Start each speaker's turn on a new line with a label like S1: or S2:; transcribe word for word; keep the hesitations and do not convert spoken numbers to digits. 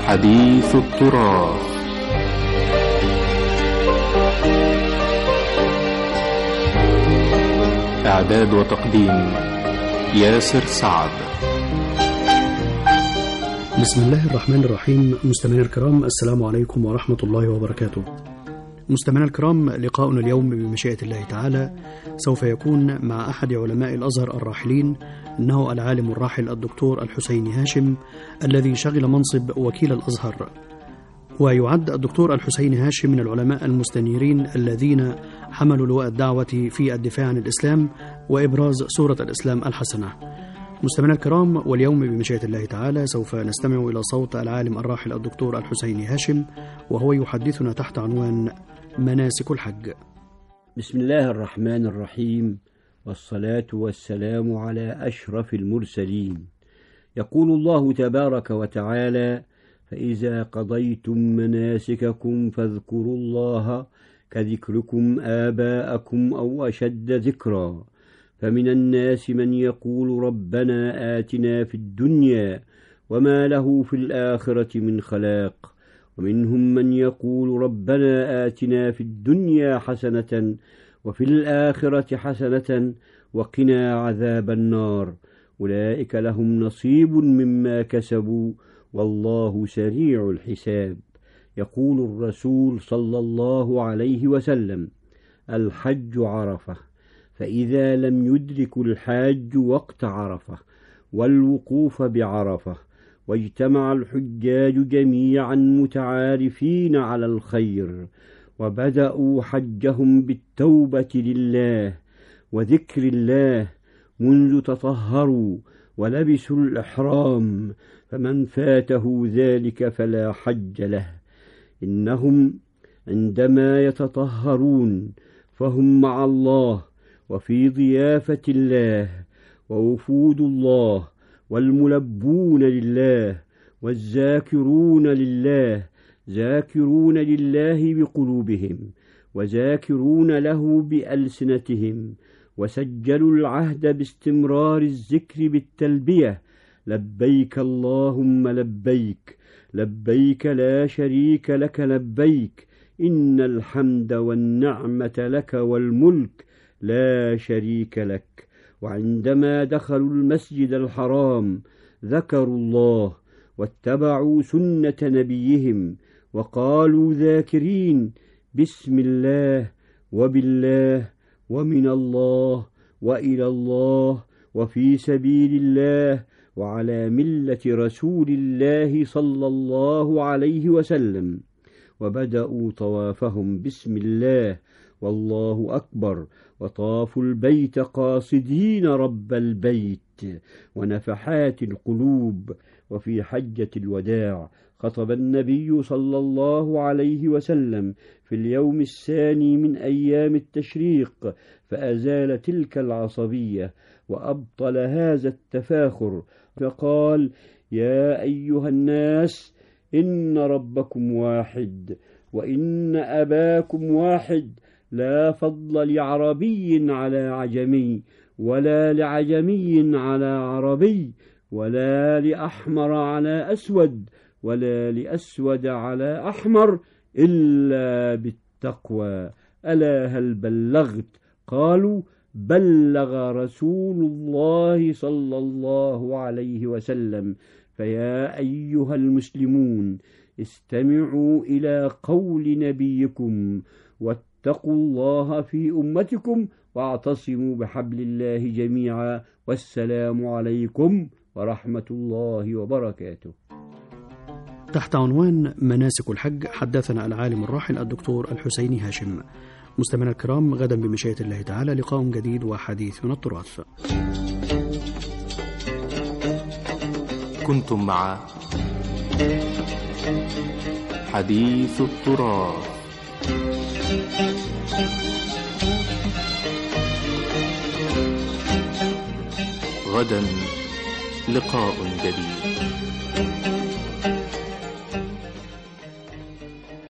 S1: حديث التراث. إعداد وتقديم ياسر سعد.
S2: بسم الله الرحمن الرحيم. مستمعينا الكرام، السلام عليكم ورحمة الله وبركاته. مستمعينا الكرام، لقاؤنا اليوم بمشيئة الله تعالى سوف يكون مع أحد علماء الأزهر الراحلين، إنه العالم الراحل الدكتور الحسيني هاشم، الذي شغل منصب وكيل الأزهر. ويعد الدكتور الحسيني هاشم من العلماء المستنيرين الذين حملوا لواء الدعوة في الدفاع عن الإسلام وإبراز صورة الإسلام الحسنة. مستمعينا الكرام، واليوم بمشيئة الله تعالى سوف نستمع إلى صوت العالم الراحل الدكتور الحسيني هاشم، وهو يحدثنا تحت عنوان مناسك الحج.
S3: بسم الله الرحمن الرحيم، والصلاة والسلام على أشرف المرسلين. يقول الله تبارك وتعالى: فإذا قضيتم مناسككم فاذكروا الله كذكركم آباءكم أو أشد ذكرا، فمن الناس من يقول ربنا آتنا في الدنيا وما له في الآخرة من خلاق، ومنهم من يقول ربنا آتنا في الدنيا حسنة وفي الآخرة حسنة وقنا عذاب النار، أولئك لهم نصيب مما كسبوا والله سريع الحساب. يقول الرسول صلى الله عليه وسلم: الحج عرفة، فإذا لم يدرك الحاج وقت عرفة والوقوف بعرفة واجتمع الحجاج جميعا متعارفين على الخير وبدأوا حجهم بالتوبة لله وذكر الله منذ تطهروا ولبسوا الإحرام، فمن فاته ذلك فلا حج له. إنهم عندما يتطهرون فهم مع الله وفي ضيافة الله، ووفود الله والملبون لله والذاكرون لله، ذاكرون لله بقلوبهم وذاكرون له بألسنتهم، وسجلوا العهد باستمرار الذكر بالتلبية: لبيك اللهم لبيك، لبيك لا شريك لك لبيك، إن الحمد والنعمة لك والملك لا شريك لك. وعندما دخلوا المسجد الحرام ذكروا الله واتبعوا سنة نبيهم وقالوا ذاكرين: بسم الله وبالله ومن الله وإلى الله وفي سبيل الله وعلى ملة رسول الله صلى الله عليه وسلم. وبدأوا طوافهم بسم الله والله أكبر، وطافوا البيت قاصدين رب البيت ونفحات القلوب. وفي حجة الوداع خطب النبي صلى الله عليه وسلم في اليوم الثاني من أيام التشريق، فأزال تلك العصبية وأبطل هذا التفاخر، فقال: يا أيها الناس، إن ربكم واحد وإن أباكم واحد، لا فضل لعربي على عجمي ولا لعجمي على عربي ولا لأحمر على أسود ولا لأسود على أحمر إلا بالتقوى. ألا هل بلغت؟ قالوا: بلغ رسول الله صلى الله عليه وسلم. فيا أيها المسلمون، استمعوا إلى قول نبيكم واتقوا الله في أمتكم واعتصموا بحبل الله جميعا، والسلام عليكم ورحمة الله وبركاته.
S2: تحت عنوان مناسك الحج حدثنا العالم الراحل الدكتور الحسيني هاشم. مستمعينا الكرام، غدا بمشيئة الله تعالى لقاء جديد وحديث من التراث.
S1: كنتم مع حديث التراث. غدا لقاء جديد.